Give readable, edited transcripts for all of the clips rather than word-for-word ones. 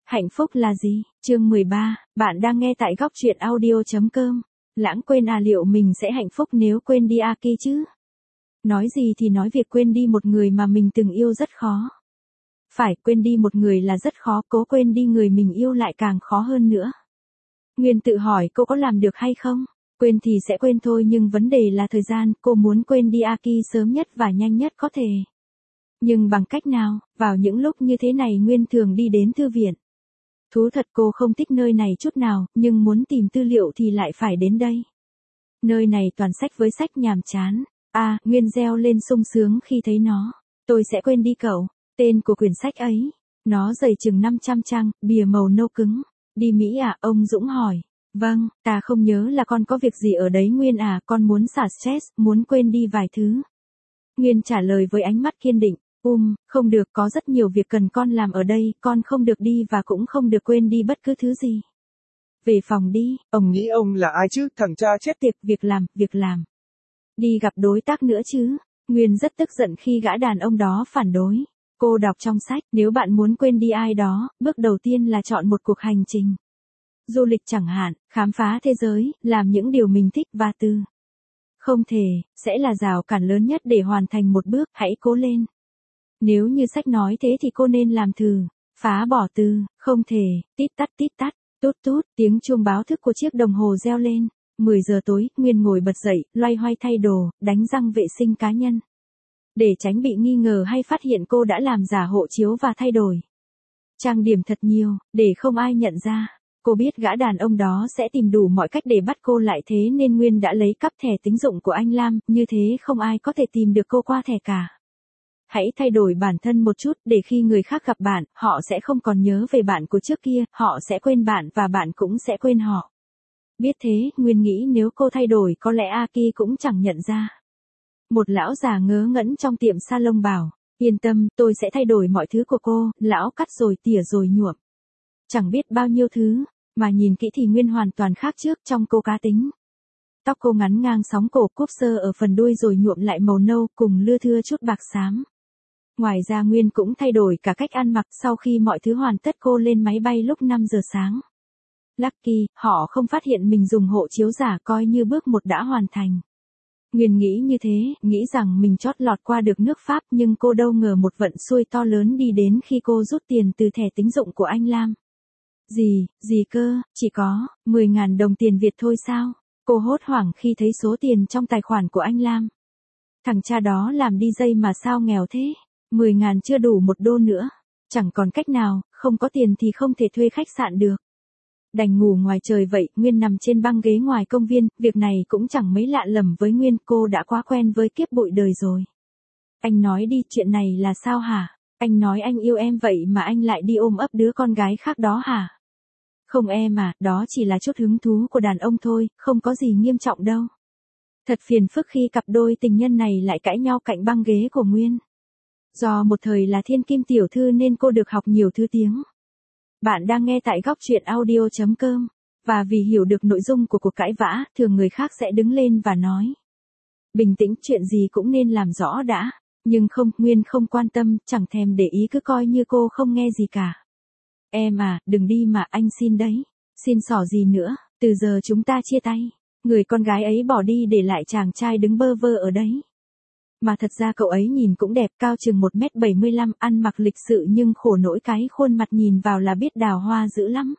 Hạnh phúc là gì? Chương 13, bạn đang nghe tại góc truyện audio.com. Lãng quên à, liệu mình sẽ hạnh phúc nếu quên đi Aki chứ? Nói gì thì nói, việc quên đi một người mà mình từng yêu rất khó. Phải, quên đi một người là rất khó, cố quên đi người mình yêu lại càng khó hơn nữa. Nguyên tự hỏi cô có làm được hay không? Quên thì sẽ quên thôi, nhưng vấn đề là thời gian. Cô muốn quên đi Aki sớm nhất và nhanh nhất có thể. Nhưng bằng cách nào? Vào những lúc như thế này Nguyên thường đi đến thư viện. Thú thật cô không thích nơi này chút nào, nhưng muốn tìm tư liệu thì lại phải đến đây. Nơi này toàn sách với sách nhàm chán. Nguyên reo lên sung sướng khi thấy nó. Tôi sẽ quên đi cậu. Tên của quyển sách ấy. Nó dày chừng 500 trang, bìa màu nâu cứng. Đi Mỹ à? Ông Dũng hỏi. Vâng, ta không nhớ là con có việc gì ở đấy Nguyên à, con muốn xả stress, muốn quên đi vài thứ. Nguyên trả lời với ánh mắt kiên định. Không được, có rất nhiều việc cần con làm ở đây, con không được đi và cũng không được quên đi bất cứ thứ gì. Về phòng đi. Ông nghĩ ông là ai chứ, thằng cha chết tiệt. Việc làm. Đi gặp đối tác nữa chứ. Nguyên rất tức giận khi gã đàn ông đó phản đối. Cô đọc trong sách, nếu bạn muốn quên đi ai đó, bước đầu tiên là chọn một cuộc hành trình. Du lịch chẳng hạn, khám phá thế giới, làm những điều mình thích và không thể, sẽ là rào cản lớn nhất để hoàn thành một bước, hãy cố lên. Nếu như sách nói thế thì cô nên làm thử. Phá bỏ không thể, tít tắt, tút tút, tiếng chuông báo thức của chiếc đồng hồ reo lên. 10 giờ tối, Nguyên ngồi bật dậy, loay hoay thay đồ, đánh răng vệ sinh cá nhân. Để tránh bị nghi ngờ hay phát hiện cô đã làm giả hộ chiếu và thay đổi trang điểm thật nhiều, để không ai nhận ra. Cô biết gã đàn ông đó sẽ tìm đủ mọi cách để bắt cô lại, thế nên Nguyên đã lấy cắp thẻ tín dụng của anh Lam, như thế không ai có thể tìm được cô qua thẻ cả. Hãy thay đổi bản thân một chút, để khi người khác gặp bạn, họ sẽ không còn nhớ về bạn của trước kia, họ sẽ quên bạn và bạn cũng sẽ quên họ. Biết thế, Nguyên nghĩ nếu cô thay đổi có lẽ Aki cũng chẳng nhận ra. Một lão già ngớ ngẩn trong tiệm salon bảo, yên tâm, tôi sẽ thay đổi mọi thứ của cô. Lão cắt rồi tỉa rồi nhuộm. Chẳng biết bao nhiêu thứ, mà nhìn kỹ thì Nguyên hoàn toàn khác trước trong cô cá tính. Tóc cô ngắn ngang sóng cổ, cúp sơ ở phần đuôi rồi nhuộm lại màu nâu cùng lưa thưa chút bạc xám. Ngoài ra Nguyên cũng thay đổi cả cách ăn mặc. Sau khi mọi thứ hoàn tất cô lên máy bay lúc 5 giờ sáng. Lucky, họ không phát hiện mình dùng hộ chiếu giả, coi như bước 1 đã hoàn thành. Nguyên nghĩ như thế, nghĩ rằng mình chót lọt qua được nước Pháp, nhưng cô đâu ngờ một vận xui to lớn đi đến khi cô rút tiền từ thẻ tín dụng của anh Lam. Gì cơ, chỉ có 10.000 đồng tiền Việt thôi sao? Cô hốt hoảng khi thấy số tiền trong tài khoản của anh Lam. Thằng cha đó làm DJ mà sao nghèo thế? 10.000 chưa đủ $1 nữa. Chẳng còn cách nào, không có tiền thì không thể thuê khách sạn được. Đành ngủ ngoài trời vậy. Nguyên nằm trên băng ghế ngoài công viên, việc này cũng chẳng mấy lạ lẫm với Nguyên, cô đã quá quen với kiếp bụi đời rồi. Anh nói đi, chuyện này là sao hả? Anh nói anh yêu em vậy mà anh lại đi ôm ấp đứa con gái khác đó hả? Không em à, đó chỉ là chút hứng thú của đàn ông thôi, không có gì nghiêm trọng đâu. Thật phiền phức khi cặp đôi tình nhân này lại cãi nhau cạnh băng ghế của Nguyên. Do một thời là thiên kim tiểu thư nên cô được học nhiều thứ tiếng. Bạn đang nghe tại góc truyện audio.com. Và vì hiểu được nội dung của cuộc cãi vã, thường người khác sẽ đứng lên và nói. Bình tĩnh, chuyện gì cũng nên làm rõ đã. Nhưng không, Nguyên không quan tâm, chẳng thèm để ý, cứ coi như cô không nghe gì cả. Em à, đừng đi mà, anh xin đấy. Xin xỏ gì nữa, từ giờ chúng ta chia tay. Người con gái ấy bỏ đi để lại chàng trai đứng bơ vơ ở đấy. Mà thật ra cậu ấy nhìn cũng đẹp, cao chừng 1m75, ăn mặc lịch sự nhưng khổ nỗi cái khuôn mặt nhìn vào là biết đào hoa dữ lắm.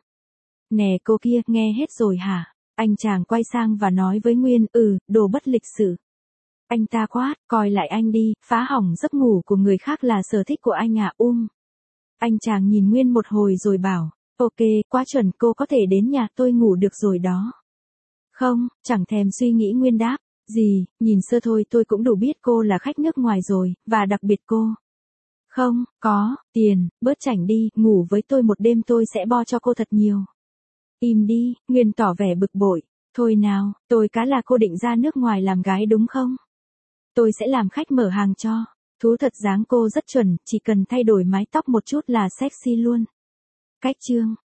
Nè cô kia, nghe hết rồi hả? Anh chàng quay sang và nói với Nguyên, đồ bất lịch sự. Anh ta quát, coi lại anh đi, phá hỏng giấc ngủ của người khác là sở thích của anh à? Anh chàng nhìn Nguyên một hồi rồi bảo, ok, quá chuẩn, cô có thể đến nhà tôi ngủ được rồi đó. Không, chẳng thèm suy nghĩ Nguyên đáp. Nhìn sơ thôi tôi cũng đủ biết cô là khách nước ngoài rồi, và đặc biệt cô không có tiền, bớt chảnh đi, ngủ với tôi một đêm tôi sẽ bo cho cô thật nhiều. Im đi, Nguyên tỏ vẻ bực bội. Thôi nào, tôi cá là cô định ra nước ngoài làm gái đúng không? Tôi sẽ làm khách mở hàng cho. Thú thật dáng cô rất chuẩn, chỉ cần thay đổi mái tóc một chút là sexy luôn. Cách chương